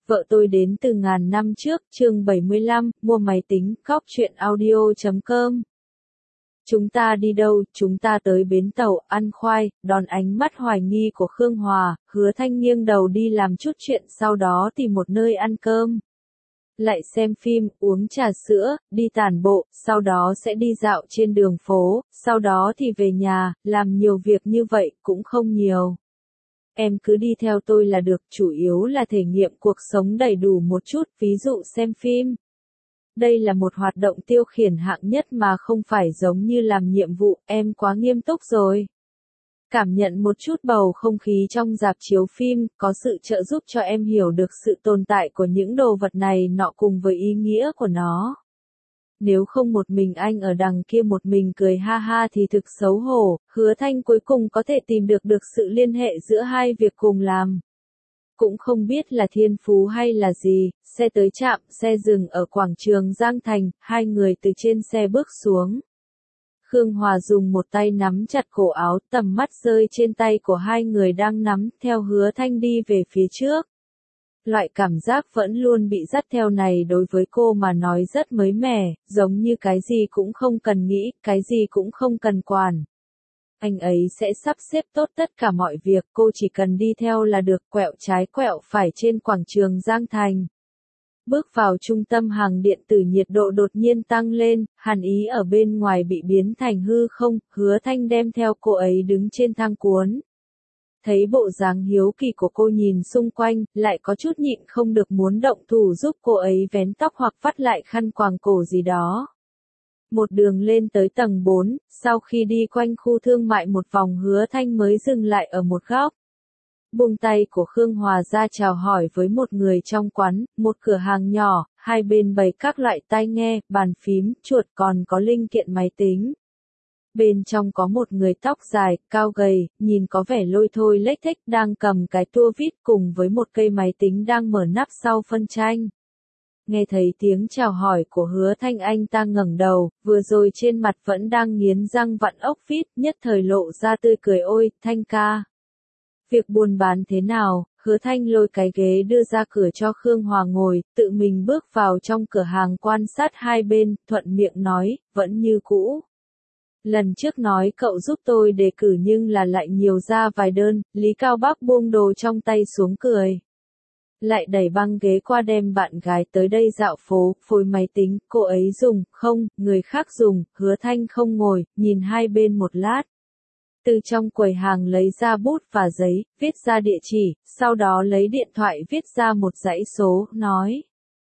Vợ tôi đến từ ngàn năm trước, chương 75, mua máy tính, góc chuyện audio.com. Chúng ta đi đâu? Chúng ta tới bến tàu, ăn khoai, đón ánh mắt hoài nghi của Khương Hòa, Hứa Thanh nghiêng đầu đi làm chút chuyện, sau đó tìm một nơi ăn cơm. Lại xem phim, uống trà sữa, đi tản bộ, sau đó sẽ đi dạo trên đường phố, sau đó thì về nhà, làm nhiều việc như vậy, cũng không nhiều. Em cứ đi theo tôi là được, chủ yếu là thể nghiệm cuộc sống đầy đủ một chút, ví dụ xem phim. Đây là một hoạt động tiêu khiển hạng nhất mà không phải giống như làm nhiệm vụ, em quá nghiêm túc rồi. Cảm nhận một chút bầu không khí trong rạp chiếu phim, có sự trợ giúp cho em hiểu được sự tồn tại của những đồ vật này nọ cùng với ý nghĩa của nó. Nếu không một mình anh ở đằng kia một mình cười ha ha thì thực xấu hổ, Hứa Thanh cuối cùng có thể tìm được sự liên hệ giữa hai việc cùng làm. Cũng không biết là thiên phú hay là gì, xe tới trạm, xe dừng ở quảng trường Giang Thành, hai người từ trên xe bước xuống. Khương Hòa dùng một tay nắm chặt cổ áo, tầm mắt rơi trên tay của hai người đang nắm, theo Hứa Thanh đi về phía trước. Loại cảm giác vẫn luôn bị dắt theo này đối với cô mà nói rất mới mẻ, giống như cái gì cũng không cần nghĩ, cái gì cũng không cần quản. Anh ấy sẽ sắp xếp tốt tất cả mọi việc, cô chỉ cần đi theo là được, quẹo trái quẹo phải trên quảng trường Giang Thành. Bước vào trung tâm hàng điện tử, nhiệt độ đột nhiên tăng lên, hàn ý ở bên ngoài bị biến thành hư không, Hứa Thanh đem theo cô ấy đứng trên thang cuốn. Thấy bộ dáng hiếu kỳ của cô nhìn xung quanh, lại có chút nhịn không được muốn động thủ giúp cô ấy vén tóc hoặc vắt lại khăn quàng cổ gì đó. Một đường lên tới tầng 4, sau khi đi quanh khu thương mại một vòng, Hứa Thanh mới dừng lại ở một góc. Buông tay của Khương Hòa ra chào hỏi với một người trong quán, một cửa hàng nhỏ, hai bên bày các loại tai nghe, bàn phím, chuột, còn có linh kiện máy tính. Bên trong có một người tóc dài, cao gầy, nhìn có vẻ lôi thôi lếch thếch, đang cầm cái tua vít cùng với một cây máy tính đang mở nắp sau phân tranh. Nghe thấy tiếng chào hỏi của Hứa Thanh, anh ta ngẩng đầu, vừa rồi trên mặt vẫn đang nghiến răng vặn ốc vít, nhất thời lộ ra tươi cười, ôi, Thanh ca. Việc buôn bán thế nào? Hứa Thanh lôi cái ghế đưa ra cửa cho Khương Hòa ngồi, tự mình bước vào trong cửa hàng quan sát hai bên, thuận miệng nói, vẫn như cũ. Lần trước nói cậu giúp tôi đề cử nhưng là lại nhiều ra vài đơn, Lý Cao Bắc buông đồ trong tay xuống cười. Lại đẩy băng ghế qua, đem bạn gái tới đây dạo phố, phôi máy tính, cô ấy dùng, không, người khác dùng, Hứa Thanh không ngồi, nhìn hai bên một lát. Từ trong quầy hàng lấy ra bút và giấy, viết ra địa chỉ, sau đó lấy điện thoại viết ra một dãy số, nói.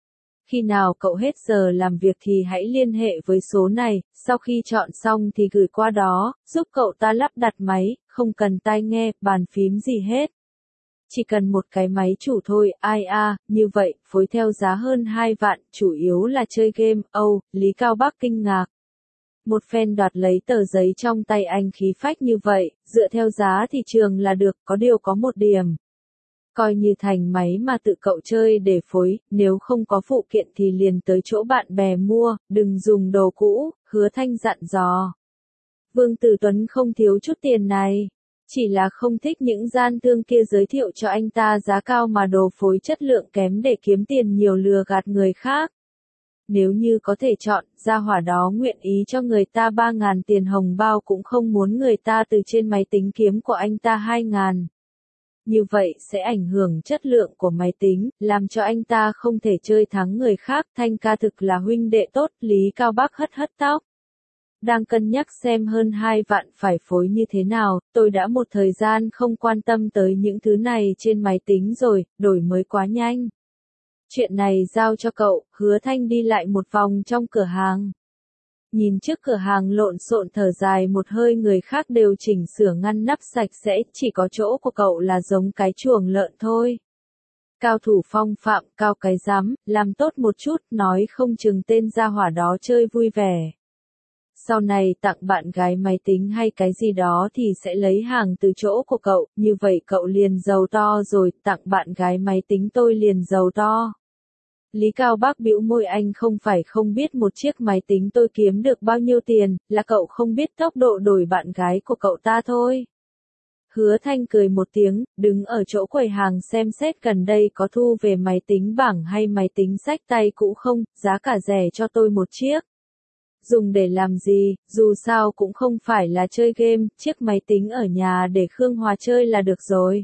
Khi nào cậu hết giờ làm việc thì hãy liên hệ với số này, sau khi chọn xong thì gửi qua đó, giúp cậu ta lắp đặt máy, không cần tai nghe, bàn phím gì hết. Chỉ cần một cái máy chủ thôi, ai như vậy, phối theo giá hơn 2 vạn, chủ yếu là chơi game, Lý Cao Bắc kinh ngạc. Một phen đoạt lấy tờ giấy trong tay anh, khí phách như vậy, dựa theo giá thị trường là được, có điều có một điểm. Coi như thành máy mà tự cậu chơi để phối, nếu không có phụ kiện thì liền tới chỗ bạn bè mua, đừng dùng đồ cũ, Hứa Thanh dặn dò. Vương Tử Tuấn không thiếu chút tiền này, chỉ là không thích những gian thương kia giới thiệu cho anh ta giá cao mà đồ phối chất lượng kém để kiếm tiền nhiều, lừa gạt người khác. Nếu như có thể chọn, gia hỏa đó nguyện ý cho người ta 3.000 tiền hồng bao, cũng không muốn người ta từ trên máy tính kiếm của anh ta 2.000. Như vậy sẽ ảnh hưởng chất lượng của máy tính, làm cho anh ta không thể chơi thắng người khác. Thanh ca thực là huynh đệ tốt, Lý Cao Bắc hất hất tóc. Đang cân nhắc xem hơn 2 vạn phải phối như thế nào, tôi đã một thời gian không quan tâm tới những thứ này trên máy tính rồi, đổi mới quá nhanh. Chuyện này giao cho cậu. Hứa Thanh đi lại một vòng trong cửa hàng. Nhìn trước cửa hàng lộn xộn thở dài một hơi, người khác đều chỉnh sửa ngăn nắp sạch sẽ, chỉ có chỗ của cậu là giống cái chuồng lợn thôi. Cao thủ phong phạm, cao cái dám, làm tốt một chút, nói không chừng tên gia hỏa đó chơi vui vẻ. Sau này tặng bạn gái máy tính hay cái gì đó thì sẽ lấy hàng từ chỗ của cậu, như vậy cậu liền giàu to rồi, tặng bạn gái máy tính tôi liền giàu to. Lý Cao Bắc bĩu môi, anh không phải không biết một chiếc máy tính tôi kiếm được bao nhiêu tiền, là cậu không biết tốc độ đổi bạn gái của cậu ta thôi. Hứa Thanh cười một tiếng, đứng ở chỗ quầy hàng xem xét gần đây có thu về máy tính bảng hay máy tính xách tay cũ không, giá cả rẻ cho tôi một chiếc. Dùng để làm gì, dù sao cũng không phải là chơi game, chiếc máy tính ở nhà để Khương Hòa chơi là được rồi.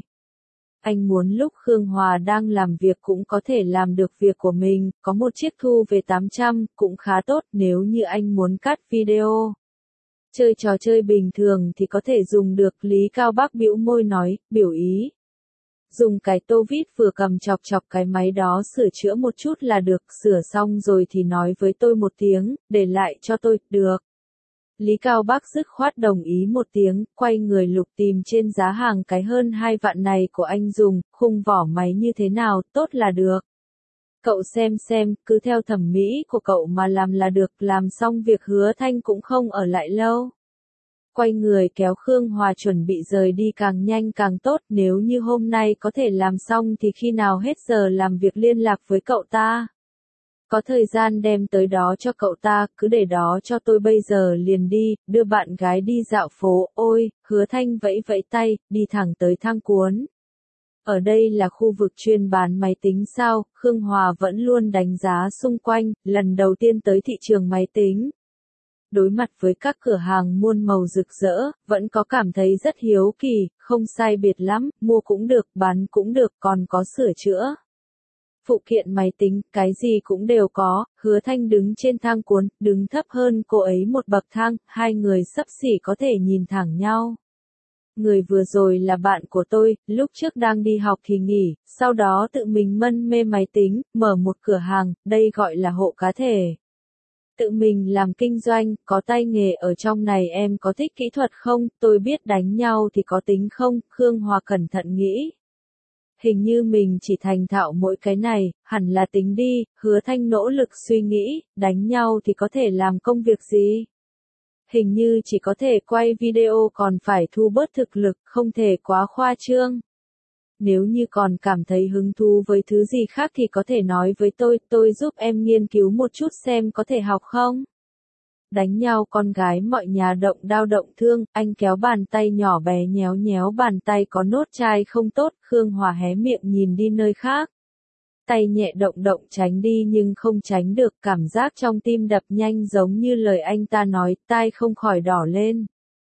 Anh muốn lúc Khương Hòa đang làm việc cũng có thể làm được việc của mình, có một chiếc thu về 800, cũng khá tốt nếu như anh muốn cắt video. Chơi trò chơi bình thường thì có thể dùng được, Lý Cao Bắc bĩu môi nói, biểu ý. Dùng cái tô vít vừa cầm chọc chọc cái máy đó sửa chữa một chút là được, sửa xong rồi thì nói với tôi một tiếng, để lại cho tôi, được. Lý Cao Bắc dứt khoát đồng ý một tiếng, quay người lục tìm trên giá hàng cái hơn 2 vạn này của anh dùng, khung vỏ máy như thế nào, tốt là được. Cậu xem, cứ theo thẩm mỹ của cậu mà làm là được, làm xong việc Hứa Thanh cũng không ở lại lâu. Quay người kéo Khương Hòa chuẩn bị rời đi càng nhanh càng tốt, nếu như hôm nay có thể làm xong thì khi nào hết giờ làm việc liên lạc với cậu ta. Có thời gian đem tới đó cho cậu ta, cứ để đó cho tôi bây giờ liền đi, đưa bạn gái đi dạo phố, ôi, Hứa Thanh vẫy vẫy tay, đi thẳng tới Thang Cuốn. Ở đây là khu vực chuyên bán máy tính sao, Khương Hòa vẫn luôn đánh giá xung quanh, lần đầu tiên tới thị trường máy tính. Đối mặt với các cửa hàng muôn màu rực rỡ, vẫn có cảm thấy rất hiếu kỳ, không sai biệt lắm, mua cũng được, bán cũng được, còn có sửa chữa. Phụ kiện máy tính, cái gì cũng đều có, Hứa Thanh đứng trên thang cuốn, đứng thấp hơn cô ấy một bậc thang, hai người xấp xỉ có thể nhìn thẳng nhau. Người vừa rồi là bạn của tôi, lúc trước đang đi học thì nghỉ, sau đó tự mình mân mê máy tính, mở một cửa hàng, đây gọi là hộ cá thể. Tự mình làm kinh doanh, có tay nghề ở trong này, em có thích kỹ thuật không, tôi biết đánh nhau thì có tính không, Khương Hòa cẩn thận nghĩ. Hình như mình chỉ thành thạo mỗi cái này, hẳn là tính đi, Hứa Thanh nỗ lực suy nghĩ, đánh nhau thì có thể làm công việc gì? Hình như chỉ có thể quay video, còn phải thu bớt thực lực, không thể quá khoa trương. Nếu như còn cảm thấy hứng thú với thứ gì khác thì có thể nói với tôi giúp em nghiên cứu một chút xem có thể học không? Đánh nhau con gái mọi nhà động đao động thương, anh kéo bàn tay nhỏ bé nhéo nhéo bàn tay có nốt chai không tốt, Khương Hòa hé miệng nhìn đi nơi khác. Tay nhẹ động động tránh đi nhưng không tránh được, cảm giác trong tim đập nhanh giống như lời anh ta nói, tai không khỏi đỏ lên.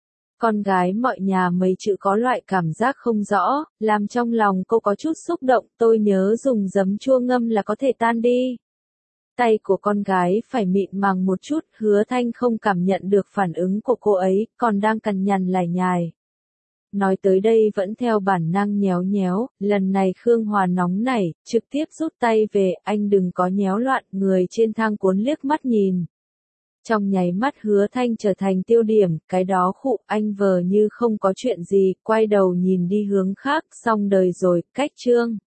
Con gái mọi nhà mấy chữ có loại cảm giác không rõ, làm trong lòng cô có chút xúc động, tôi nhớ dùng giấm chua ngâm là có thể tan đi. Tay của con gái phải mịn màng một chút, Hứa Thanh không cảm nhận được phản ứng của cô ấy, còn đang cằn nhằn lải nhải. Nói tới đây vẫn theo bản năng nhéo nhéo, lần này Khương Hòa nóng nảy, trực tiếp rút tay về, anh đừng có nhéo loạn, người trên thang cuốn liếc mắt nhìn. Trong nháy mắt Hứa Thanh trở thành tiêu điểm, cái đó khụ, anh vờ như không có chuyện gì, quay đầu nhìn đi hướng khác, xong đời rồi, cách chương.